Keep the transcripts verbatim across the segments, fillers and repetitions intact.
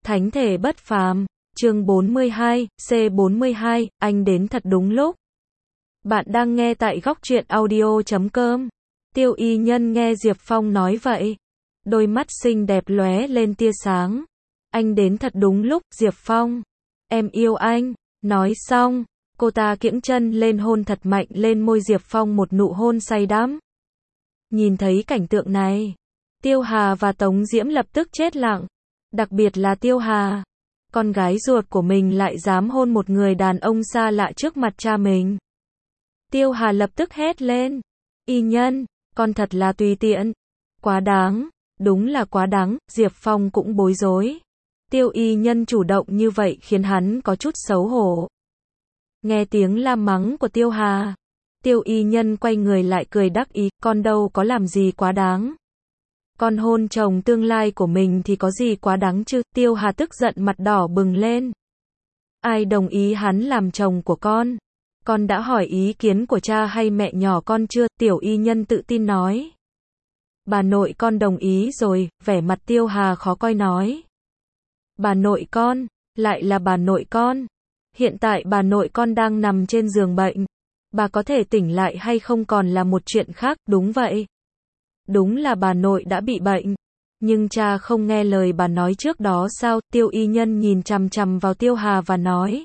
Thánh thể bất phàm, chương bốn mươi hai, C bốn mươi hai, anh đến thật đúng lúc. Bạn đang nghe tại góc truyện audio chấm com. Tiêu Y Nhân nghe Diệp Phong nói vậy, đôi mắt xinh đẹp lóe lên tia sáng. Anh đến thật đúng lúc, Diệp Phong. Em yêu anh. Nói xong, cô ta kiễng chân lên hôn thật mạnh lên môi Diệp Phong, một nụ hôn say đắm. Nhìn thấy cảnh tượng này, Tiêu Hà và Tống Diễm lập tức chết lặng. Đặc biệt là Tiêu Hà, con gái ruột của mình lại dám hôn một người đàn ông xa lạ trước mặt cha mình. Tiêu Hà lập tức hét lên, Y Nhân, con thật là tùy tiện, quá đáng, đúng là quá đáng. Diệp Phong cũng bối rối. Tiêu Y Nhân chủ động như vậy khiến hắn có chút xấu hổ. Nghe tiếng la mắng của Tiêu Hà, Tiêu Y Nhân quay người lại cười đắc ý, con đâu có làm gì quá đáng. Con hôn chồng tương lai của mình thì có gì quá đáng chứ. Tiêu Hà tức giận mặt đỏ bừng lên. Ai đồng ý hắn làm chồng của con? Con đã hỏi ý kiến của cha hay mẹ nhỏ con chưa? Tiểu Y Nhân tự tin nói. Bà nội con đồng ý rồi. Vẻ mặt Tiêu Hà khó coi nói. Bà nội con? Lại là bà nội con? Hiện tại bà nội con đang nằm trên giường bệnh. Bà có thể tỉnh lại hay không còn là một chuyện khác. Đúng vậy. Đúng là bà nội đã bị bệnh. Nhưng cha không nghe lời bà nói trước đó sao? Tiêu Y Nhân nhìn chằm chằm vào Tiêu Hà và nói.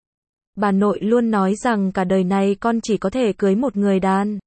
Bà nội luôn nói rằng cả đời này con chỉ có thể cưới một người đàn.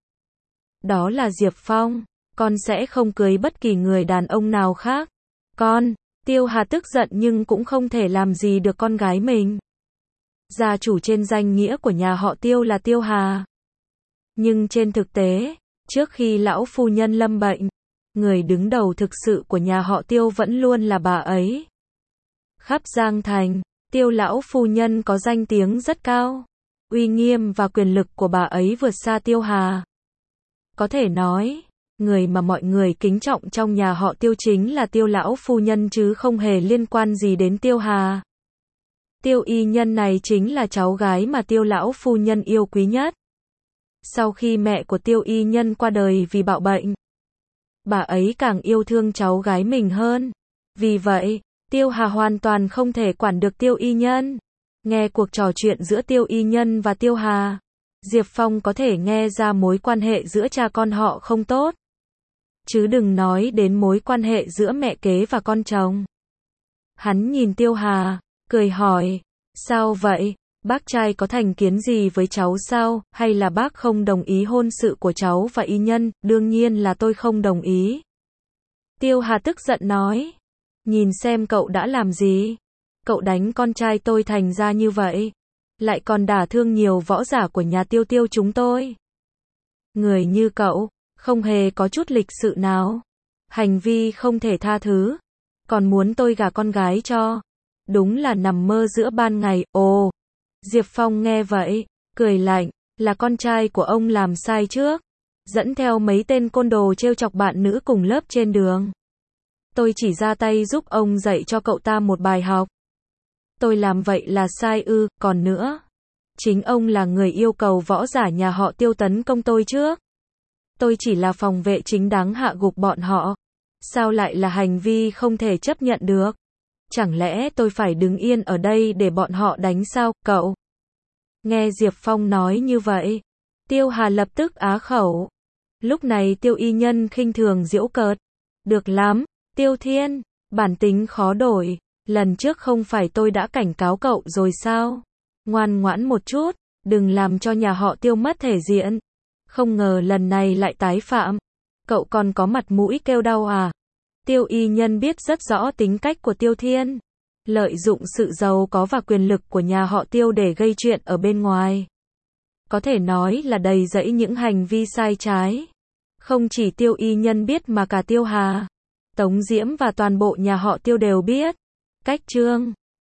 Đó là Diệp Phong. Con sẽ không cưới bất kỳ người đàn ông nào khác. Con, Tiêu Hà tức giận nhưng cũng không thể làm gì được con gái mình. Gia chủ trên danh nghĩa của nhà họ Tiêu là Tiêu Hà. Nhưng trên thực tế, trước khi lão phu nhân lâm bệnh, người đứng đầu thực sự của nhà họ Tiêu vẫn luôn là bà ấy. Khắp Giang Thành, Tiêu lão phu nhân có danh tiếng rất cao. Uy nghiêm và quyền lực của bà ấy vượt xa Tiêu Hà. Có thể nói, người mà mọi người kính trọng trong nhà họ Tiêu chính là Tiêu lão phu nhân chứ không hề liên quan gì đến Tiêu Hà. Tiêu Y Nhân này chính là cháu gái mà Tiêu lão phu nhân yêu quý nhất. Sau khi mẹ của Tiêu Y Nhân qua đời vì bạo bệnh, bà ấy càng yêu thương cháu gái mình hơn. Vì vậy, Tiêu Hà hoàn toàn không thể quản được Tiêu Y Nhân. Nghe cuộc trò chuyện giữa Tiêu Y Nhân và Tiêu Hà, Diệp Phong có thể nghe ra mối quan hệ giữa cha con họ không tốt. Chứ đừng nói đến mối quan hệ giữa mẹ kế và con chồng. Hắn nhìn Tiêu Hà, cười hỏi, sao vậy? Bác trai có thành kiến gì với cháu sao? Hay là bác không đồng ý hôn sự của cháu và Y Nhân? Đương nhiên là tôi không đồng ý. Tiêu Hà tức giận nói. Nhìn xem cậu đã làm gì? Cậu đánh con trai tôi thành ra như vậy. Lại còn đả thương nhiều võ giả của nhà Tiêu Tiêu chúng tôi. Người như cậu, không hề có chút lịch sự nào. Hành vi không thể tha thứ. Còn muốn tôi gả con gái cho. Đúng là nằm mơ giữa ban ngày. Ồ! Diệp Phong nghe vậy, cười lạnh, là con trai của ông làm sai trước, dẫn theo mấy tên côn đồ trêu chọc bạn nữ cùng lớp trên đường. Tôi chỉ ra tay giúp ông dạy cho cậu ta một bài học. Tôi làm vậy là sai ư? Còn nữa, chính ông là người yêu cầu võ giả nhà họ Tiêu tấn công tôi trước. Tôi chỉ là phòng vệ chính đáng hạ gục bọn họ. Sao lại là hành vi không thể chấp nhận được? Chẳng lẽ tôi phải đứng yên ở đây để bọn họ đánh sao, cậu? Nghe Diệp Phong nói như vậy, Tiêu Hà lập tức á khẩu. Lúc này Tiêu Y Nhân khinh thường giễu cợt. Được lắm, Tiêu Thiên, bản tính khó đổi. Lần trước không phải tôi đã cảnh cáo cậu rồi sao? Ngoan ngoãn một chút, đừng làm cho nhà họ Tiêu mất thể diện. Không ngờ lần này lại tái phạm. Cậu còn có mặt mũi kêu đau à? Tiêu Y Nhân biết rất rõ tính cách của Tiêu Thiên, lợi dụng sự giàu có và quyền lực của nhà họ Tiêu để gây chuyện ở bên ngoài. Có thể nói là đầy rẫy những hành vi sai trái. Không chỉ Tiêu Y Nhân biết mà cả Tiêu Hà, Tống Diễm và toàn bộ nhà họ Tiêu đều biết. Cách chương